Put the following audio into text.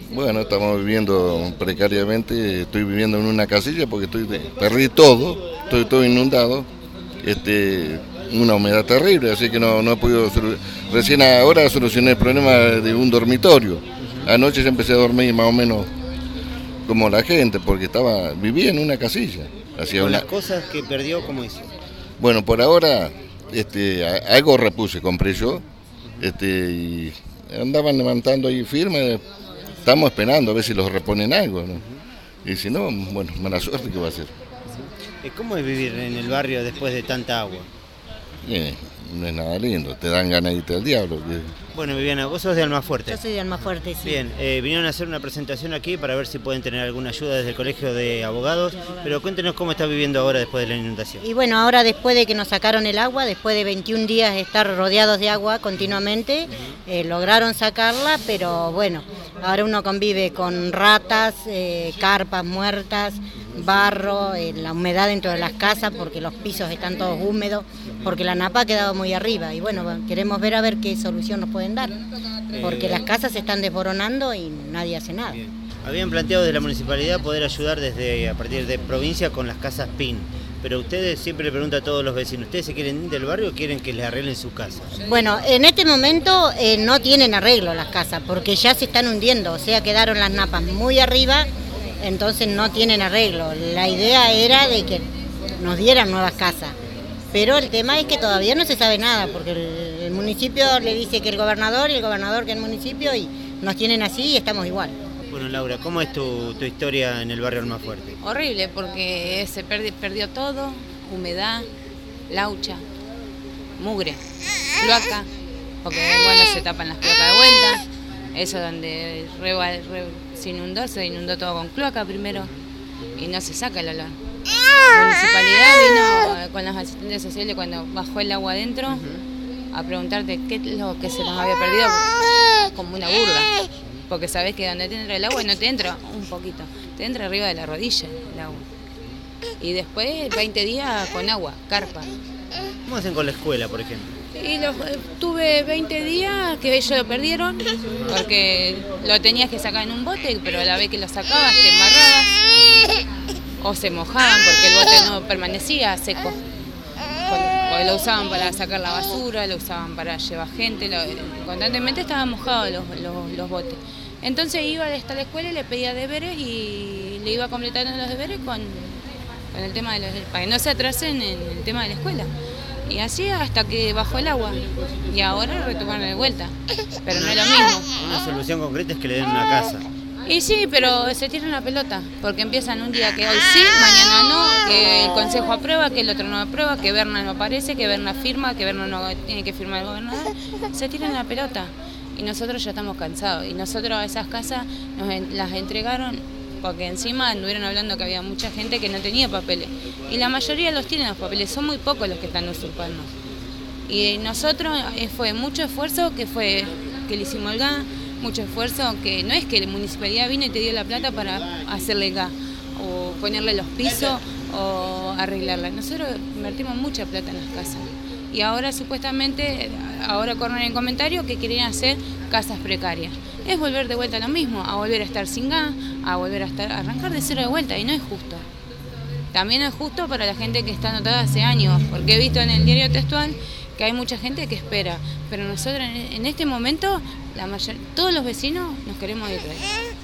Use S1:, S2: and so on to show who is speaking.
S1: Bueno, estamos viviendo precariamente, estoy viviendo en una casilla porque perdí todo, estoy todo inundado, una humedad terrible, así que no he podido, recién ahora solucioné el problema de un dormitorio. Anoche ya empecé a dormir más o menos como la gente, porque vivía en una casilla.
S2: Con las cosas que perdió, ¿cómo hizo?
S1: Bueno, por ahora algo repuse, compré yo, y andaban levantando ahí firme. Estamos esperando a ver si los reponen algo, ¿no? Y si no, bueno, mala suerte, ¿qué va a hacer?
S2: ¿Cómo es vivir en el barrio después de tanta agua?
S1: No es nada lindo, te dan ganas de irte al diablo.
S2: Bueno, Viviana, vos sos de Almafuerte.
S3: Yo soy de Almafuerte, sí.
S2: Bien, vinieron a hacer una presentación aquí para ver si pueden tener alguna ayuda desde el Colegio de Abogados, pero cuéntenos cómo está viviendo ahora después de la inundación.
S3: Y bueno, ahora después de que nos sacaron el agua, después de 21 días de estar rodeados de agua continuamente, lograron sacarla, pero bueno, ahora uno convive con ratas, carpas muertas, barro, la humedad dentro de las casas porque los pisos están todos húmedos, porque la napa ha quedado muy arriba y bueno, queremos ver a ver qué solución nos pueden dar, porque las casas se están desboronando y nadie hace nada.
S2: Bien. Habían planteado desde la municipalidad poder ayudar a partir de provincia con las casas PIN, pero ustedes siempre le preguntan a todos los vecinos, ¿ustedes se quieren ir del barrio o quieren que les arreglen su casa?
S3: Bueno, en este momento no tienen arreglo las casas porque ya se están hundiendo, o sea, quedaron las napas muy arriba, entonces no tienen arreglo. La idea era de que nos dieran nuevas casas, pero el tema es que todavía no se sabe nada, porque el municipio le dice que el gobernador y el gobernador que el municipio y nos tienen así y estamos igual.
S2: Bueno, Laura, ¿cómo es tu historia en el barrio Almafuerte?
S4: Horrible, porque se perdió todo, humedad, laucha, mugre, cloaca, porque bueno, se tapan las cloacas de vuelta, eso donde se inundó todo con cloaca primero y no se saca el olor. La municipalidad vino con los asistentes sociales cuando bajó el agua adentro a preguntarte qué es lo que se nos había perdido, como una burla, porque sabés que donde te entra el agua no te entra un poquito, te entra arriba de la rodilla el agua. Y después 20 días con agua, carpa.
S2: ¿Cómo hacen con la escuela, por ejemplo?
S4: Y tuve 20 días que ellos lo perdieron, porque lo tenías que sacar en un bote, pero a la vez que lo sacabas te embarrabas o se mojaban porque el bote no permanecía seco. O lo usaban para sacar la basura, lo usaban para llevar gente, constantemente estaban mojados los botes. Entonces iba hasta la escuela y le pedía deberes y le iba completando los deberes con el tema para que no se atrasen en el tema de la escuela. Y así hasta que bajó el agua. Y ahora retomaron de vuelta. Pero no es lo mismo.
S2: Una solución concreta es que le den una casa.
S4: Y sí, pero se tiran la pelota. Porque empiezan un día que hoy sí, mañana no, que el consejo aprueba, que el otro no aprueba, que Berna no aparece, que Berna firma, que Berna no tiene que firmar el gobernador. Se tiran la pelota. Y nosotros ya estamos cansados. Y nosotros a esas casas las entregaron porque encima anduvieron hablando que había mucha gente que no tenía papeles. Y la mayoría los tienen los papeles, son muy pocos los que están usurpando. Y nosotros fue mucho esfuerzo que le hicimos el GA, mucho esfuerzo que no es que la municipalidad vino y te dio la plata para hacerle GA, o ponerle los pisos, o arreglarla. Nosotros invertimos mucha plata en las casas. Y ahora supuestamente, corren el comentario que quieren hacer casas precarias. Es volver de vuelta a lo mismo, a volver a estar sin gas, a volver a arrancar de cero de vuelta, y no es justo. También no es justo para la gente que está anotada hace años, porque he visto en el diario textual que hay mucha gente que espera, pero nosotros en este momento, todos los vecinos nos queremos ir de ahí.